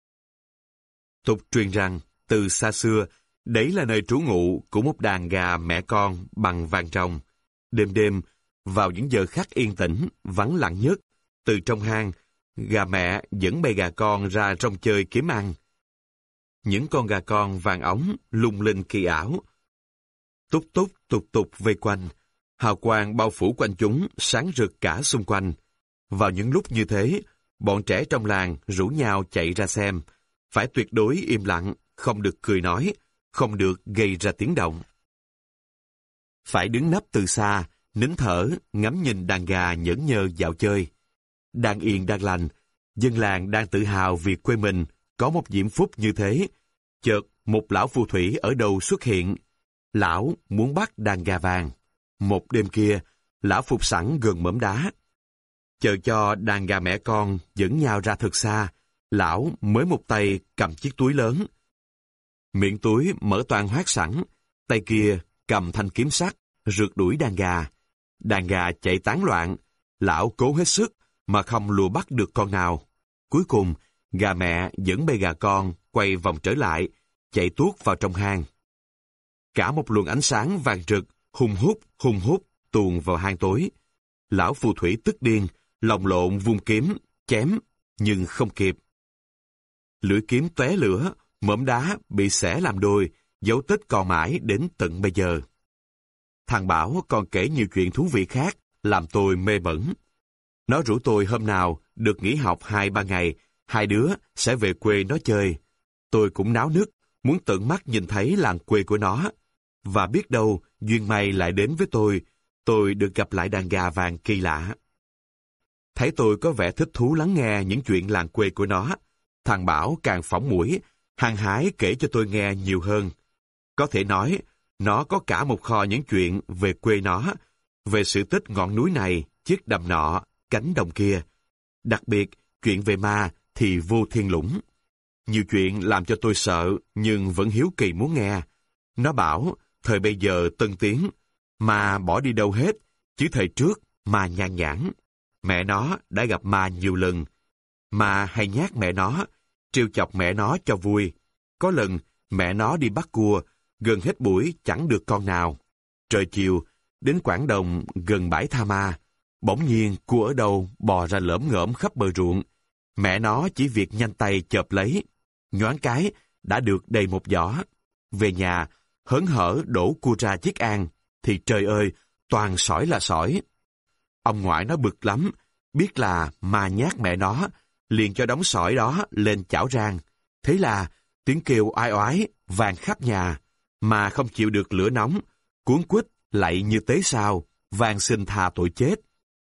Speaker 1: Tục truyền rằng, từ xa xưa, đấy là nơi trú ngụ của một đàn gà mẹ con bằng vàng ròng. Đêm đêm, vào những giờ khắc yên tĩnh, vắng lặng nhất, từ trong hang, gà mẹ dẫn bầy gà con ra rong chơi kiếm ăn. Những con gà con vàng óng, lung linh kỳ ảo. Túc túc tục tục vây quanh, hào quang bao phủ quanh chúng, sáng rực cả xung quanh. Vào những lúc như thế, bọn trẻ trong làng rủ nhau chạy ra xem. Phải tuyệt đối im lặng, không được cười nói, không được gây ra tiếng động. Phải đứng nấp từ xa, nín thở, ngắm nhìn đàn gà nhởn nhơ dạo chơi. Đang yên đang lành, dân làng đang tự hào vì quê mình có một diễm phúc như thế. Chợt, một lão phù thủy ở đâu xuất hiện. Lão muốn bắt đàn gà vàng. Một đêm kia, lão phục sẵn gần mỏm đá. Chờ cho đàn gà mẹ con dẫn nhau ra thật xa, lão mới một tay cầm chiếc túi lớn. Miệng túi mở toang hoác sẵn, tay kia cầm thanh kiếm sắt, rượt đuổi đàn gà. Đàn gà chạy tán loạn, lão cố hết sức mà không lùa bắt được con nào. Cuối cùng, gà mẹ dẫn bầy gà con quay vòng trở lại, chạy tuốt vào trong hang. Cả một luồng ánh sáng vàng rực, hùng hút, tuồn vào hang tối. Lão phù thủy tức điên, lồng lộn vung kiếm, chém, nhưng không kịp. Lưỡi kiếm tóe lửa, mỏm đá bị xẻ làm đôi, dấu tích còn mãi đến tận bây giờ. Thằng Bảo còn kể nhiều chuyện thú vị khác, làm tôi mê mẩn. Nó rủ tôi hôm nào được nghỉ học 2-3 ngày, hai đứa sẽ về quê nó chơi. Tôi cũng náo nức, muốn tận mắt nhìn thấy làng quê của nó. Và biết đâu, duyên may lại đến với tôi được gặp lại đàn gà vàng kỳ lạ. Thấy tôi có vẻ thích thú lắng nghe những chuyện làng quê của nó, thằng Bảo càng phỏng mũi, hăng hái kể cho tôi nghe nhiều hơn. Có thể nói, nó có cả một kho những chuyện về quê nó, về sự tích ngọn núi này, chiếc đầm nọ, cánh đồng kia. Đặc biệt, chuyện về ma thì vô thiên lũng. Nhiều chuyện làm cho tôi sợ, nhưng vẫn hiếu kỳ muốn nghe. Nó bảo, thời bây giờ tân tiến, ma bỏ đi đâu hết, chứ thời trước ma nhan nhản. Mẹ nó đã gặp ma nhiều lần. Ma hay nhát mẹ nó, trêu chọc mẹ nó cho vui. Có lần, mẹ nó đi bắt cua, gần hết buổi chẳng được con nào. Trời chiều, đến Quảng Đồng gần bãi Tha Ma, bỗng nhiên cua ở đâu bò ra lởm ngởm khắp bờ ruộng. Mẹ nó chỉ việc nhanh tay chộp lấy, nhoáng cái đã được đầy một giỏ. Về nhà, hớn hở đổ cua ra chiếc an, thì trời ơi, toàn sỏi là sỏi. Ông ngoại nó bực lắm, biết là ma nhát mẹ nó, liền cho đống sỏi đó lên chảo rang. Thế là tiếng kêu oai oái vang khắp nhà, mà không chịu được lửa nóng, cuống quýt lạy như tế sao, van xin tha tội chết.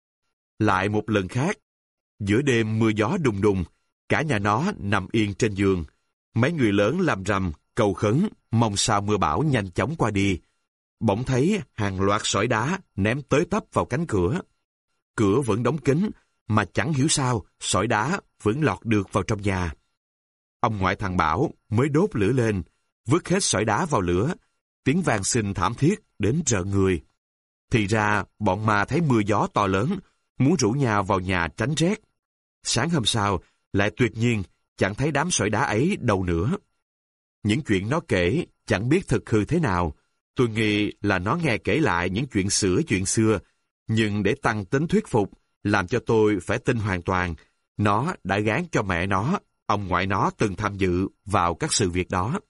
Speaker 1: Lại một lần khác, giữa đêm mưa gió đùng đùng, cả nhà nó nằm yên trên giường. Mấy người lớn làm rầm, cầu khấn, mong sao mưa bão nhanh chóng qua đi. Bỗng thấy hàng loạt sỏi đá ném tới tấp vào cánh cửa. Cửa vẫn đóng kín, mà chẳng hiểu sao sỏi đá vẫn lọt được vào trong nhà. Ông ngoại thằng Bảo mới đốt lửa lên, vứt hết sỏi đá vào lửa, tiếng van xin thảm thiết đến rợn người. Thì ra bọn ma thấy mưa gió to lớn, muốn rủ nhau vào nhà tránh rét. Sáng hôm sau, lại tuyệt nhiên chẳng thấy đám sỏi đá ấy đâu nữa. Những chuyện nó kể chẳng biết thực hư thế nào. Tôi nghi là nó nghe kể lại những chuyện xưa, nhưng để tăng tính thuyết phục, làm cho tôi phải tin hoàn toàn, nó đã gán cho mẹ nó, ông ngoại nó từng tham dự vào các sự việc đó.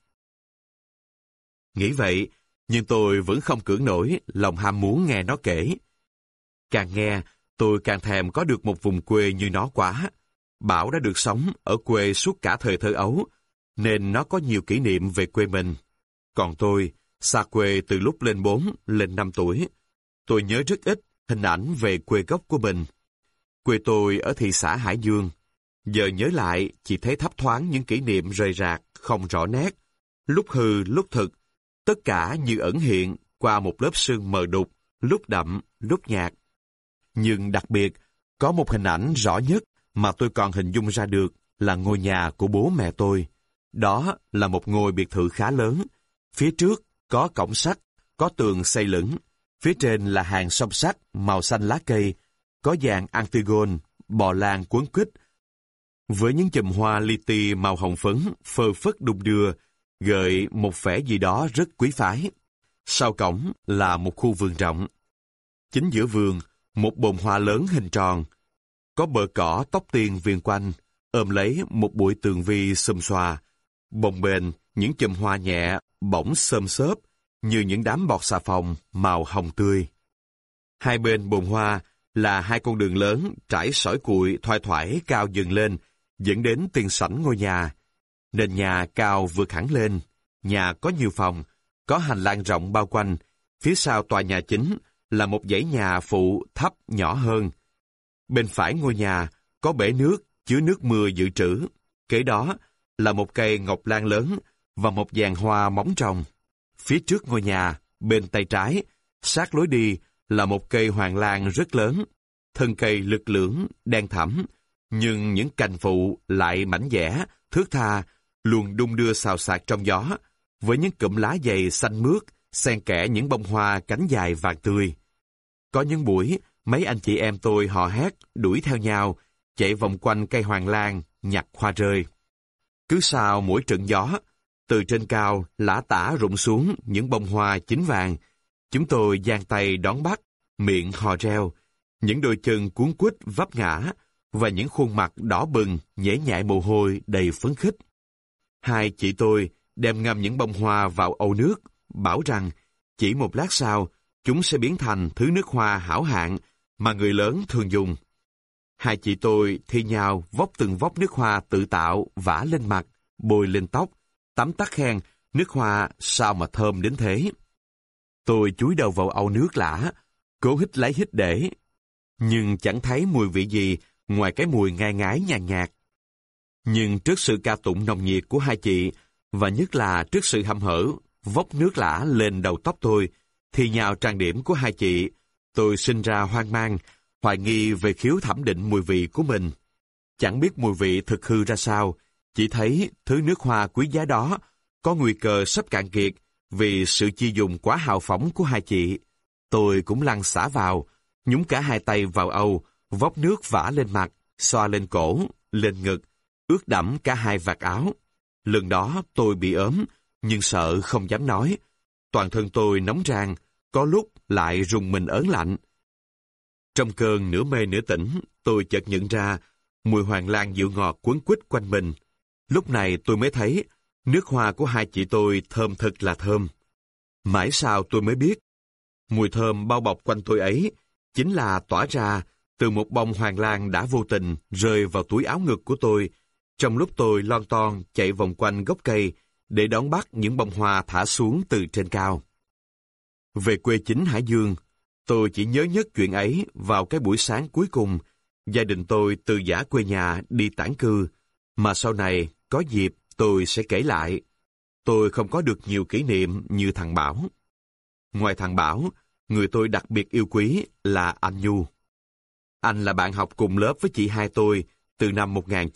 Speaker 1: Nghĩ vậy, nhưng tôi vẫn không cưỡng nổi lòng ham muốn nghe nó kể. Càng nghe, tôi càng thèm có được một vùng quê như nó quá. Bảo đã được sống ở quê suốt cả thời thơ ấu, nên nó có nhiều kỷ niệm về quê mình. Còn tôi, xa quê từ lúc lên 4, lên 5 tuổi. Tôi nhớ rất ít hình ảnh về quê gốc của mình. Quê tôi ở thị xã Hải Dương. Giờ nhớ lại, chỉ thấy thấp thoáng những kỷ niệm rời rạc, không rõ nét. Lúc hư, lúc thực, tất cả như ẩn hiện qua một lớp sương mờ đục, lúc đậm, lúc nhạt. Nhưng đặc biệt, có một hình ảnh rõ nhất mà tôi còn hình dung ra được là ngôi nhà của bố mẹ tôi. Đó là một ngôi biệt thự khá lớn. Phía trước có cổng sắt, có tường xây lửng. Phía trên là hàng song sắt màu xanh lá cây, có dàn Antigone, bò lan quấn quýt, với những chùm hoa li ti màu hồng phấn phơ phất đung đưa, gợi một vẻ gì đó rất quý phái. Sau cổng là một khu vườn rộng. Chính giữa vườn, một bồn hoa lớn hình tròn. Có bờ cỏ tóc tiên viền quanh, ôm lấy một bụi tường vi xum xoa. Bồng bềnh, những chùm hoa nhẹ, bỗng xôm xốp, như những đám bọt xà phòng màu hồng tươi. Hai bên bồn hoa là hai con đường lớn trải sỏi cuội thoai thoải cao dần lên, dẫn đến tiền sảnh ngôi nhà. Nền nhà cao vượt hẳn lên, nhà có nhiều phòng, có hành lang rộng bao quanh. Phía sau tòa nhà chính là một dãy nhà phụ thấp nhỏ hơn. Bên phải ngôi nhà có bể nước chứa nước mưa dự trữ. Kế đó là một cây ngọc lan lớn và một giàn hoa móng trồng. Phía trước ngôi nhà, bên tay trái, sát lối đi là một cây hoàng lan rất lớn. Thân cây lực lưỡng, đen thẫm, nhưng những cành phụ lại mảnh dẻ, thướt tha, luôn đung đưa xào xạc trong gió, với những cụm lá dày xanh mướt, xen kẽ những bông hoa cánh dài vàng tươi. Có những buổi, mấy anh chị em tôi hò hét, đuổi theo nhau, chạy vòng quanh cây hoàng lan, nhặt hoa rơi. Cứ sau mỗi trận gió, từ trên cao lả tả rụng xuống những bông hoa chín vàng, chúng tôi giang tay đón bắt, miệng hò reo, những đôi chân cuốn quýt vấp ngã, và những khuôn mặt đỏ bừng, nhễ nhại mồ hôi đầy phấn khích. Hai chị tôi đem ngâm những bông hoa vào âu nước, bảo rằng chỉ một lát sau, chúng sẽ biến thành thứ nước hoa hảo hạng mà người lớn thường dùng. Hai chị tôi thi nhau vốc từng vốc nước hoa tự tạo, vả lên mặt, bôi lên tóc, tắm tắt khen nước hoa sao mà thơm đến thế. Tôi chúi đầu vào âu nước lã, cố hít lấy hít để, nhưng chẳng thấy mùi vị gì ngoài cái mùi ngai ngái nhàn nhạt. Nhưng trước sự ca tụng nồng nhiệt của hai chị, và nhất là trước sự hăm hở vốc nước lã lên đầu tóc tôi, thì nhào trang điểm của hai chị, tôi sinh ra hoang mang, hoài nghi về khiếu thẩm định mùi vị của mình. Chẳng biết mùi vị thực hư ra sao, chỉ thấy thứ nước hoa quý giá đó có nguy cơ sắp cạn kiệt vì sự chi dùng quá hào phóng của hai chị. Tôi cũng lăn xả vào, nhúng cả hai tay vào âu, vốc nước vả lên mặt, xoa lên cổ, lên ngực, ướt đẫm cả hai vạt áo. Lần đó tôi bị ốm, nhưng sợ không dám nói. Toàn thân tôi nóng rang, có lúc lại rùng mình ớn lạnh. Trong cơn nửa mê nửa tỉnh, tôi chợt nhận ra mùi hoàng lan dịu ngọt quấn quýt quanh mình. Lúc này tôi mới thấy nước hoa của hai chị tôi thơm thật là thơm. Mãi sau tôi mới biết, mùi thơm bao bọc quanh tôi ấy chính là tỏa ra từ một bông hoàng lan đã vô tình rơi vào túi áo ngực của tôi trong lúc tôi lon ton chạy vòng quanh gốc cây để đón bắt những bông hoa thả xuống từ trên cao. Về quê chính Hải Dương, tôi chỉ nhớ nhất chuyện ấy vào cái buổi sáng cuối cùng gia đình tôi từ giã quê nhà đi tản cư, mà sau này có dịp tôi sẽ kể lại. Tôi không có được nhiều kỷ niệm như thằng Bảo. Ngoài thằng Bảo, người tôi đặc biệt yêu quý là anh Nhu. Anh là bạn học cùng lớp với chị hai tôi từ năm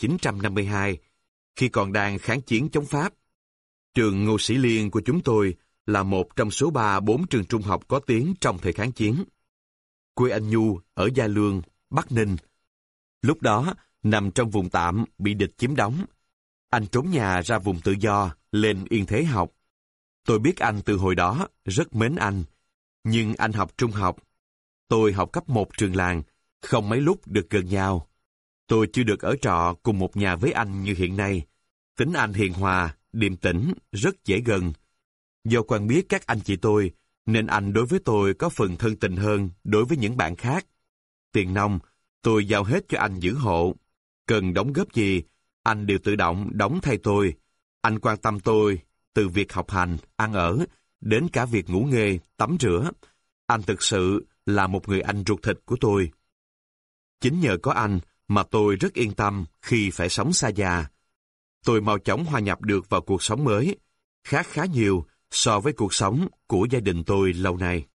Speaker 1: 1952, khi còn đang kháng chiến chống Pháp. Trường Ngô Sĩ Liên của chúng tôi là một trong số 3-4 trường trung học có tiếng trong thời kháng chiến. Quê anh Nhu ở Gia Lương, Bắc Ninh. Lúc đó, nằm trong vùng tạm bị địch chiếm đóng. Anh trốn nhà ra vùng tự do, lên Yên Thế học. Tôi biết anh từ hồi đó, rất mến anh. Nhưng anh học trung học. Tôi học cấp 1 trường làng, không mấy lúc được gần nhau. Tôi chưa được ở trọ cùng một nhà với anh như hiện nay. Tính anh hiền hòa, điềm tĩnh, rất dễ gần. Do quen biết các anh chị tôi, nên anh đối với tôi có phần thân tình hơn đối với những bạn khác. Tiền nong, tôi giao hết cho anh giữ hộ. Cần đóng góp gì, anh đều tự động đóng thay tôi. Anh quan tâm tôi, từ việc học hành, ăn ở, đến cả việc ngủ nghê, tắm rửa. Anh thực sự là một người anh ruột thịt của tôi. Chính nhờ có anh mà tôi rất yên tâm khi phải sống xa nhà. Tôi mau chóng hòa nhập được vào cuộc sống mới, khác khá nhiều so với cuộc sống của gia đình tôi lâu nay.